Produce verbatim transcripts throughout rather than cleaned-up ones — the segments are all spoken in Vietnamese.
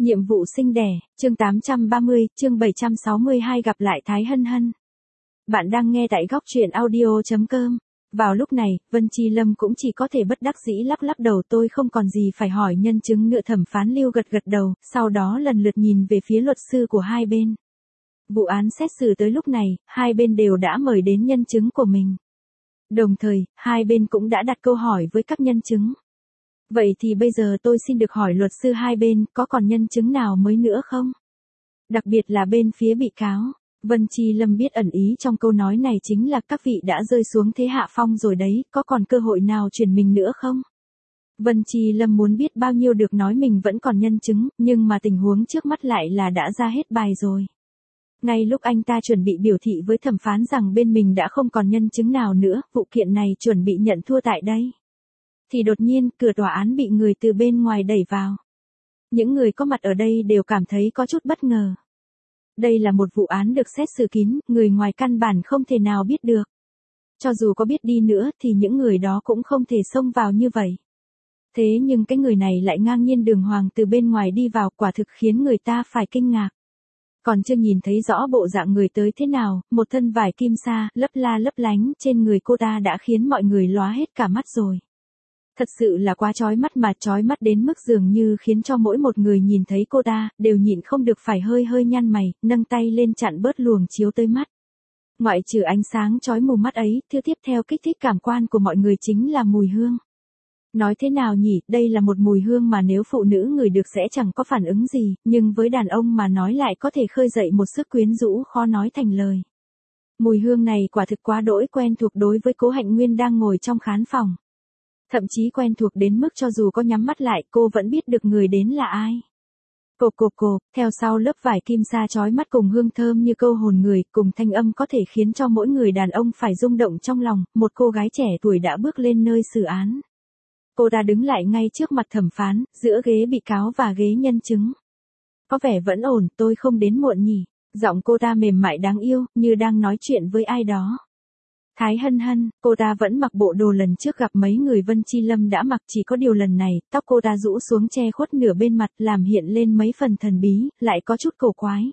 Nhiệm vụ sinh đẻ, chương tám trăm ba mươi, chương bảy trăm sáu mươi hai gặp lại Thái Hân Hân. Bạn đang nghe tại góc truyện audio.com. Vào lúc này, Vân Chi Lâm cũng chỉ có thể bất đắc dĩ lắc lắc đầu, tôi không còn gì phải hỏi nhân chứng nữa. Thẩm phán Lưu gật gật đầu, sau đó lần lượt nhìn về phía luật sư của hai bên. Vụ án xét xử tới lúc này, hai bên đều đã mời đến nhân chứng của mình. Đồng thời, hai bên cũng đã đặt câu hỏi với các nhân chứng. Vậy thì bây giờ tôi xin được hỏi luật sư hai bên, có còn nhân chứng nào mới nữa không? Đặc biệt là bên phía bị cáo. Vân Chi Lâm biết ẩn ý trong câu nói này chính là các vị đã rơi xuống thế hạ phong rồi đấy, có còn cơ hội nào chuyển mình nữa không? Vân Chi Lâm muốn biết bao nhiêu được nói mình vẫn còn nhân chứng, nhưng mà tình huống trước mắt lại là đã ra hết bài rồi. Ngay lúc anh ta chuẩn bị biểu thị với thẩm phán rằng bên mình đã không còn nhân chứng nào nữa, vụ kiện này chuẩn bị nhận thua tại đây, thì đột nhiên, cửa tòa án bị người từ bên ngoài đẩy vào. Những người có mặt ở đây đều cảm thấy có chút bất ngờ. Đây là một vụ án được xét xử kín, người ngoài căn bản không thể nào biết được. Cho dù có biết đi nữa thì những người đó cũng không thể xông vào như vậy. Thế nhưng cái người này lại ngang nhiên đường hoàng từ bên ngoài đi vào, quả thực khiến người ta phải kinh ngạc. Còn chưa nhìn thấy rõ bộ dạng người tới thế nào, một thân vải kim sa, lấp la lấp lánh trên người cô ta đã khiến mọi người lóa hết cả mắt rồi. Thật sự là quá chói mắt, mà chói mắt đến mức dường như khiến cho mỗi một người nhìn thấy cô ta, đều nhịn không được phải hơi hơi nhăn mày, nâng tay lên chặn bớt luồng chiếu tới mắt. Ngoại trừ ánh sáng chói mù mắt ấy, thứ tiếp theo kích thích cảm quan của mọi người chính là mùi hương. Nói thế nào nhỉ, đây là một mùi hương mà nếu phụ nữ ngửi được sẽ chẳng có phản ứng gì, nhưng với đàn ông mà nói lại có thể khơi dậy một sức quyến rũ khó nói thành lời. Mùi hương này quả thực quá đỗi quen thuộc đối với Cố Hạnh Nguyên đang ngồi trong khán phòng. Thậm chí quen thuộc đến mức cho dù có nhắm mắt lại cô vẫn biết được người đến là ai. Cộp cộp cộp, theo sau lớp vải kim sa chói mắt cùng hương thơm như câu hồn người, cùng thanh âm có thể khiến cho mỗi người đàn ông phải rung động trong lòng, một cô gái trẻ tuổi đã bước lên nơi xử án. Cô ta đứng lại ngay trước mặt thẩm phán, giữa ghế bị cáo và ghế nhân chứng. Có vẻ vẫn ổn, tôi không đến muộn nhỉ. Giọng cô ta mềm mại đáng yêu, như đang nói chuyện với ai đó. Thái Hân Hân, cô ta vẫn mặc bộ đồ lần trước gặp mấy người Vân Chi Lâm đã mặc, chỉ có điều lần này, tóc cô ta rũ xuống che khuất nửa bên mặt, làm hiện lên mấy phần thần bí, lại có chút cổ quái.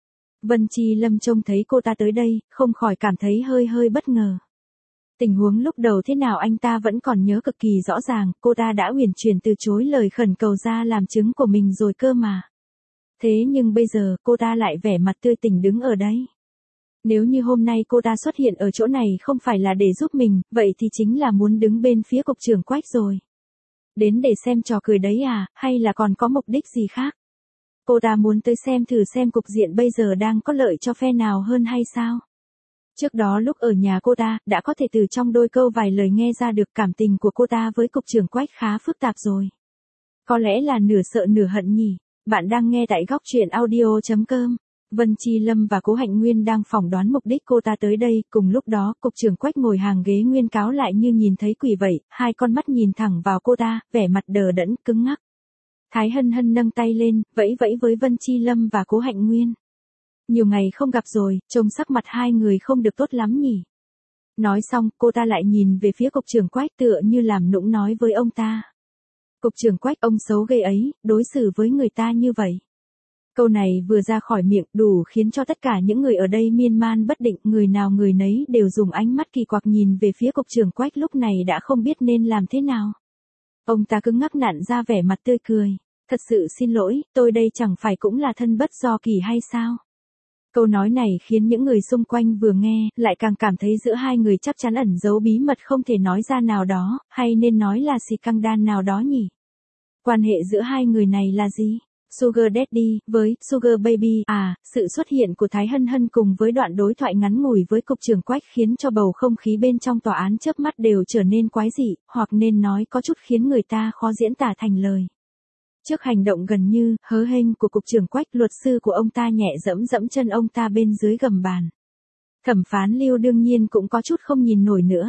Vân Chi Lâm trông thấy cô ta tới đây, không khỏi cảm thấy hơi hơi bất ngờ. Tình huống lúc đầu thế nào anh ta vẫn còn nhớ cực kỳ rõ ràng, cô ta đã uyển chuyển từ chối lời khẩn cầu ra làm chứng của mình rồi cơ mà. Thế nhưng bây giờ, cô ta lại vẻ mặt tươi tỉnh đứng ở đấy. Nếu như hôm nay cô ta xuất hiện ở chỗ này không phải là để giúp mình, vậy thì chính là muốn đứng bên phía cục trưởng Quách rồi. Đến để xem trò cười đấy à, hay là còn có mục đích gì khác? Cô ta muốn tới xem thử xem cục diện bây giờ đang có lợi cho phe nào hơn hay sao? Trước đó lúc ở nhà cô ta, đã có thể từ trong đôi câu vài lời nghe ra được cảm tình của cô ta với cục trưởng Quách khá phức tạp rồi. Có lẽ là nửa sợ nửa hận nhỉ. Bạn đang nghe tại góc truyện audio.com. Vân Chi Lâm và Cố Hạnh Nguyên đang phỏng đoán mục đích cô ta tới đây, cùng lúc đó, cục trưởng Quách ngồi hàng ghế nguyên cáo lại như nhìn thấy quỷ vậy, hai con mắt nhìn thẳng vào cô ta, vẻ mặt đờ đẫn, cứng ngắc. Thái Hân Hân nâng tay lên, vẫy vẫy với Vân Chi Lâm và Cố Hạnh Nguyên. Nhiều ngày không gặp rồi, trông sắc mặt hai người không được tốt lắm nhỉ. Nói xong, cô ta lại nhìn về phía cục trưởng Quách tựa như làm nũng nói với ông ta. Cục trưởng Quách, ông xấu ghê ấy, đối xử với người ta như vậy. Câu này vừa ra khỏi miệng đủ khiến cho tất cả những người ở đây miên man bất định, người nào người nấy đều dùng ánh mắt kỳ quặc nhìn về phía cục trưởng Quách lúc này đã không biết nên làm thế nào. Ông ta cứng ngắc nặn ra vẻ mặt tươi cười. Thật sự xin lỗi, tôi đây chẳng phải cũng là thân bất do kỳ hay sao? Câu nói này khiến những người xung quanh vừa nghe, lại càng cảm thấy giữa hai người chắc chắn ẩn giấu bí mật không thể nói ra nào đó, hay nên nói là xì căng đan nào đó nhỉ? Quan hệ giữa hai người này là gì? Sugar Daddy, với Sugar Baby, à, sự xuất hiện của Thái Hân Hân cùng với đoạn đối thoại ngắn ngủi với cục trưởng Quách khiến cho bầu không khí bên trong tòa án chớp mắt đều trở nên quái dị, hoặc nên nói có chút khiến người ta khó diễn tả thành lời. Trước hành động gần như hớ hênh của cục trưởng Quách, luật sư của ông ta nhẹ dẫm dẫm chân ông ta bên dưới gầm bàn. Thẩm phán Lưu đương nhiên cũng có chút không nhìn nổi nữa.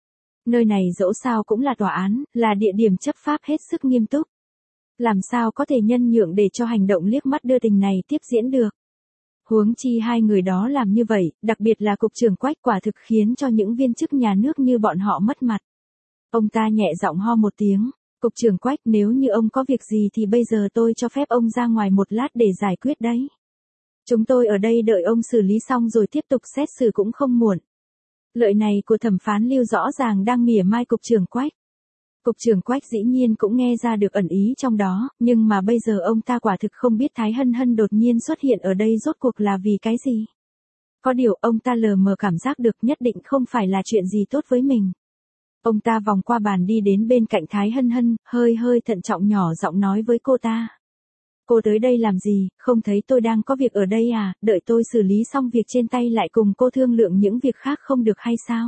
Nơi này dẫu sao cũng là tòa án, là địa điểm chấp pháp hết sức nghiêm túc. Làm sao có thể nhân nhượng để cho hành động liếc mắt đưa tình này tiếp diễn được. Huống chi hai người đó làm như vậy, đặc biệt là cục trưởng Quách, quả thực khiến cho những viên chức nhà nước như bọn họ mất mặt. Ông ta nhẹ giọng ho một tiếng. Cục trưởng Quách, nếu như ông có việc gì thì bây giờ tôi cho phép ông ra ngoài một lát để giải quyết đấy. Chúng tôi ở đây đợi ông xử lý xong rồi tiếp tục xét xử cũng không muộn. Lời này của thẩm phán Lưu rõ ràng đang mỉa mai cục trưởng Quách. Cục trưởng Quách dĩ nhiên cũng nghe ra được ẩn ý trong đó, nhưng mà bây giờ ông ta quả thực không biết Thái Hân Hân đột nhiên xuất hiện ở đây rốt cuộc là vì cái gì. Có điều ông ta lờ mờ cảm giác được nhất định không phải là chuyện gì tốt với mình. Ông ta vòng qua bàn đi đến bên cạnh Thái Hân Hân, hơi hơi thận trọng nhỏ giọng nói với cô ta. Cô tới đây làm gì, không thấy tôi đang có việc ở đây à, đợi tôi xử lý xong việc trên tay lại cùng cô thương lượng những việc khác không được hay sao?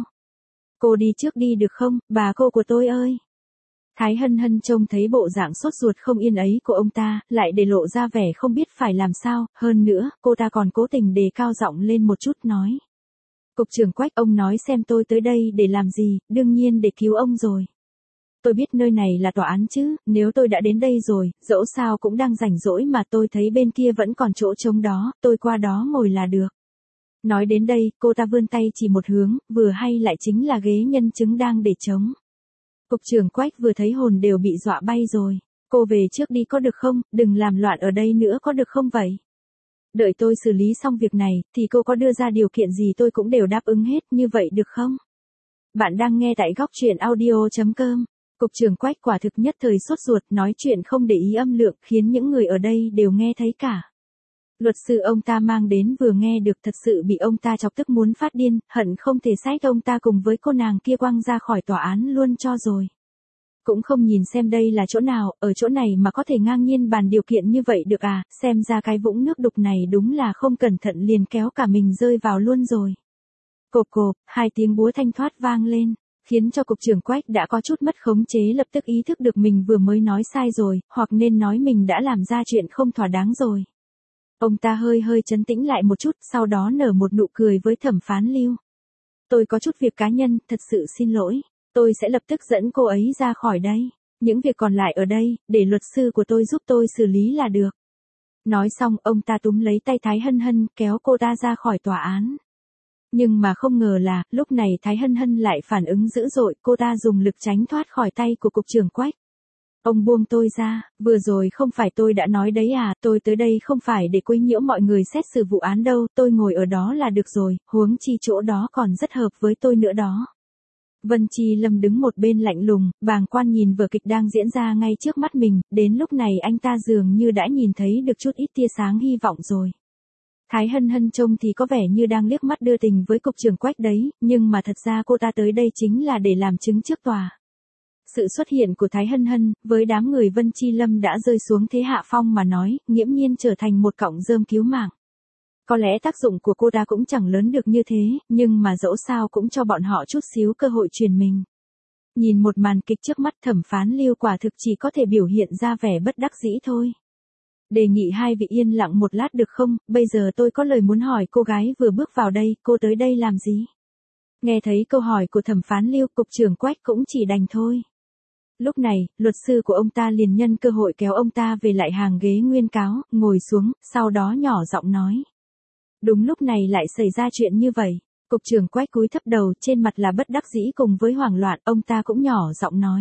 Cô đi trước đi được không, bà cô của tôi ơi? Thái Hân Hân trông thấy bộ dạng sốt ruột không yên ấy của ông ta, lại để lộ ra vẻ không biết phải làm sao, hơn nữa, cô ta còn cố tình đề cao giọng lên một chút nói. Cục trưởng Quách, ông nói xem tôi tới đây để làm gì, đương nhiên để cứu ông rồi. Tôi biết nơi này là tòa án chứ, nếu tôi đã đến đây rồi, dẫu sao cũng đang rảnh rỗi mà tôi thấy bên kia vẫn còn chỗ trống đó, tôi qua đó ngồi là được. Nói đến đây, cô ta vươn tay chỉ một hướng, vừa hay lại chính là ghế nhân chứng đang để trống. Cục trưởng Quách vừa thấy hồn đều bị dọa bay rồi. Cô về trước đi có được không, đừng làm loạn ở đây nữa có được không vậy? Đợi tôi xử lý xong việc này, thì cô có đưa ra điều kiện gì tôi cũng đều đáp ứng hết, như vậy được không? Bạn đang nghe tại góc truyện audio chấm com. Cục trưởng Quách quả thực nhất thời sốt ruột, nói chuyện không để ý âm lượng, khiến những người ở đây đều nghe thấy cả. Luật sư ông ta mang đến vừa nghe được thật sự bị ông ta chọc tức muốn phát điên, hận không thể xách ông ta cùng với cô nàng kia quăng ra khỏi tòa án luôn cho rồi. Cũng không nhìn xem đây là chỗ nào, ở chỗ này mà có thể ngang nhiên bàn điều kiện như vậy được à, xem ra cái vũng nước đục này đúng là không cẩn thận liền kéo cả mình rơi vào luôn rồi. Cộp cộp, hai tiếng búa thanh thoát vang lên, khiến cho cục trưởng Quách đã có chút mất khống chế lập tức ý thức được mình vừa mới nói sai rồi, hoặc nên nói mình đã làm ra chuyện không thỏa đáng rồi. Ông ta hơi hơi trấn tĩnh lại một chút, sau đó nở một nụ cười với thẩm phán Lưu. Tôi có chút việc cá nhân, thật sự xin lỗi. Tôi sẽ lập tức dẫn cô ấy ra khỏi đây. Những việc còn lại ở đây, để luật sư của tôi giúp tôi xử lý là được. Nói xong, ông ta túm lấy tay Thái Hân Hân, kéo cô ta ra khỏi tòa án. Nhưng mà không ngờ là, lúc này Thái Hân Hân lại phản ứng dữ dội, cô ta dùng lực tránh thoát khỏi tay của cục trưởng Quách. Ông buông tôi ra, vừa rồi không phải tôi đã nói đấy à, tôi tới đây không phải để quấy nhiễu mọi người xét xử vụ án đâu, tôi ngồi ở đó là được rồi, huống chi chỗ đó còn rất hợp với tôi nữa đó. Vân Chi Lâm đứng một bên lạnh lùng, bàng quan nhìn vở kịch đang diễn ra ngay trước mắt mình, đến lúc này anh ta dường như đã nhìn thấy được chút ít tia sáng hy vọng rồi. Thái Hân Hân trông thì có vẻ như đang liếc mắt đưa tình với cục trưởng Quách đấy, nhưng mà thật ra cô ta tới đây chính là để làm chứng trước tòa. Sự xuất hiện của Thái Hân Hân, với đám người Vân Chi Lâm đã rơi xuống thế hạ phong mà nói, nghiễm nhiên trở thành một cọng rơm cứu mạng. Có lẽ tác dụng của cô ta cũng chẳng lớn được như thế, nhưng mà dẫu sao cũng cho bọn họ chút xíu cơ hội truyền mình. Nhìn một màn kịch trước mắt thẩm phán Lưu quả thực chỉ có thể biểu hiện ra vẻ bất đắc dĩ thôi. Đề nghị hai vị yên lặng một lát được không, bây giờ tôi có lời muốn hỏi cô gái vừa bước vào đây, cô tới đây làm gì? Nghe thấy câu hỏi của thẩm phán Lưu, cục trưởng Quách cũng chỉ đành thôi. Lúc này, luật sư của ông ta liền nhân cơ hội kéo ông ta về lại hàng ghế nguyên cáo, ngồi xuống, sau đó nhỏ giọng nói. Đúng lúc này lại xảy ra chuyện như vậy. Cục trưởng Quách cúi thấp đầu, trên mặt là bất đắc dĩ cùng với hoảng loạn, ông ta cũng nhỏ giọng nói.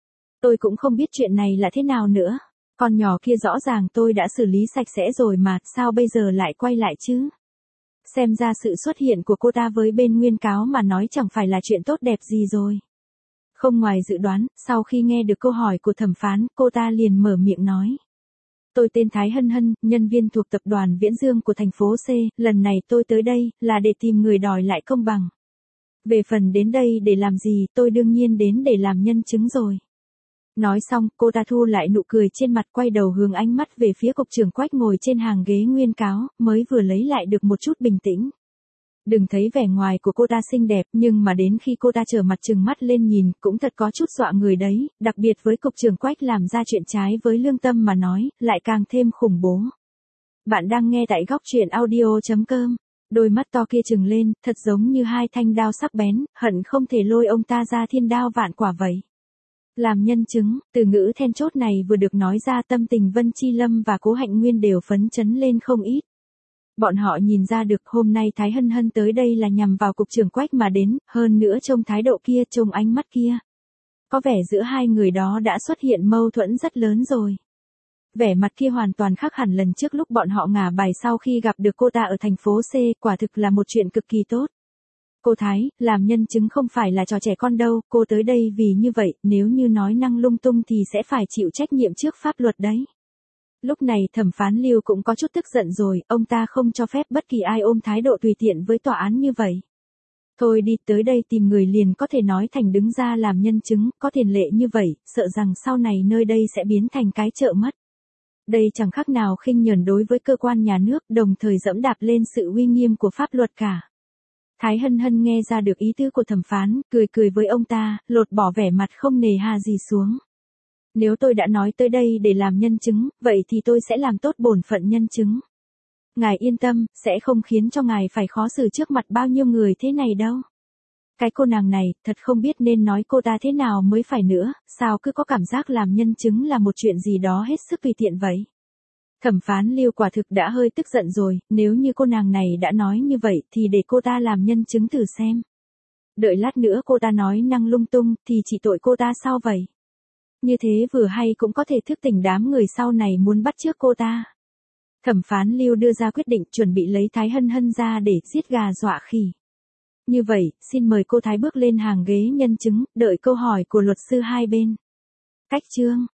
Tôi cũng không biết chuyện này là thế nào nữa. Con nhỏ kia rõ ràng tôi đã xử lý sạch sẽ rồi mà, sao bây giờ lại quay lại chứ? Xem ra sự xuất hiện của cô ta với bên nguyên cáo mà nói chẳng phải là chuyện tốt đẹp gì rồi. Không ngoài dự đoán, sau khi nghe được câu hỏi của thẩm phán, cô ta liền mở miệng nói. Tôi tên Thái Hân Hân, nhân viên thuộc tập đoàn Viễn Dương của thành phố C, lần này tôi tới đây, là để tìm người đòi lại công bằng. Về phần đến đây để làm gì, tôi đương nhiên đến để làm nhân chứng rồi. Nói xong, cô ta thu lại nụ cười trên mặt, quay đầu hướng ánh mắt về phía cục trưởng Quách ngồi trên hàng ghế nguyên cáo, mới vừa lấy lại được một chút bình tĩnh. Đừng thấy vẻ ngoài của cô ta xinh đẹp, nhưng mà đến khi cô ta trở mặt trừng mắt lên nhìn, cũng thật có chút dọa người đấy, đặc biệt với cục trưởng Quách làm ra chuyện trái với lương tâm mà nói, lại càng thêm khủng bố. Bạn đang nghe tại góc truyện audio chấm com. Đôi mắt to kia trừng lên, thật giống như hai thanh đao sắc bén, hận không thể lôi ông ta ra thiên đao vạn quả vậy. Làm nhân chứng, từ ngữ then chốt này vừa được nói ra, tâm tình Vân Chi Lâm và Cố Hạnh Nguyên đều phấn chấn lên không ít. Bọn họ nhìn ra được hôm nay Thái Hân Hân tới đây là nhằm vào cục trưởng Quách mà đến, hơn nữa trông thái độ kia, trông ánh mắt kia. Có vẻ giữa hai người đó đã xuất hiện mâu thuẫn rất lớn rồi. Vẻ mặt kia hoàn toàn khác hẳn lần trước lúc bọn họ ngả bài sau khi gặp được cô ta ở thành phố C, quả thực là một chuyện cực kỳ tốt. Cô Thái, làm nhân chứng không phải là trò trẻ con đâu, cô tới đây vì như vậy, nếu như nói năng lung tung thì sẽ phải chịu trách nhiệm trước pháp luật đấy. Lúc này thẩm phán Lưu cũng có chút tức giận rồi, ông ta không cho phép bất kỳ ai ôm thái độ tùy tiện với tòa án như vậy. Thôi đi, tới đây tìm người liền có thể nói thành đứng ra làm nhân chứng, có tiền lệ như vậy, sợ rằng sau này nơi đây sẽ biến thành cái chợ mất. Đây chẳng khác nào khinh nhờn đối với cơ quan nhà nước, đồng thời dẫm đạp lên sự uy nghiêm của pháp luật cả. Thái Hân Hân nghe ra được ý tứ của thẩm phán, cười cười với ông ta, lột bỏ vẻ mặt không nề hà gì xuống. Nếu tôi đã nói tới đây để làm nhân chứng, vậy thì tôi sẽ làm tốt bổn phận nhân chứng. Ngài yên tâm, sẽ không khiến cho ngài phải khó xử trước mặt bao nhiêu người thế này đâu. Cái cô nàng này, thật không biết nên nói cô ta thế nào mới phải nữa, sao cứ có cảm giác làm nhân chứng là một chuyện gì đó hết sức tùy tiện vậy. Thẩm phán Lưu quả thực đã hơi tức giận rồi, nếu như cô nàng này đã nói như vậy thì để cô ta làm nhân chứng thử xem. Đợi lát nữa cô ta nói năng lung tung thì chỉ tội cô ta sao vậy? Như thế vừa hay cũng có thể thức tỉnh đám người sau này muốn bắt chước cô ta. Thẩm phán Lưu đưa ra quyết định chuẩn bị lấy Thái Hân Hân ra để giết gà dọa khỉ. Như vậy, xin mời cô Thái bước lên hàng ghế nhân chứng, đợi câu hỏi của luật sư hai bên. Cách chương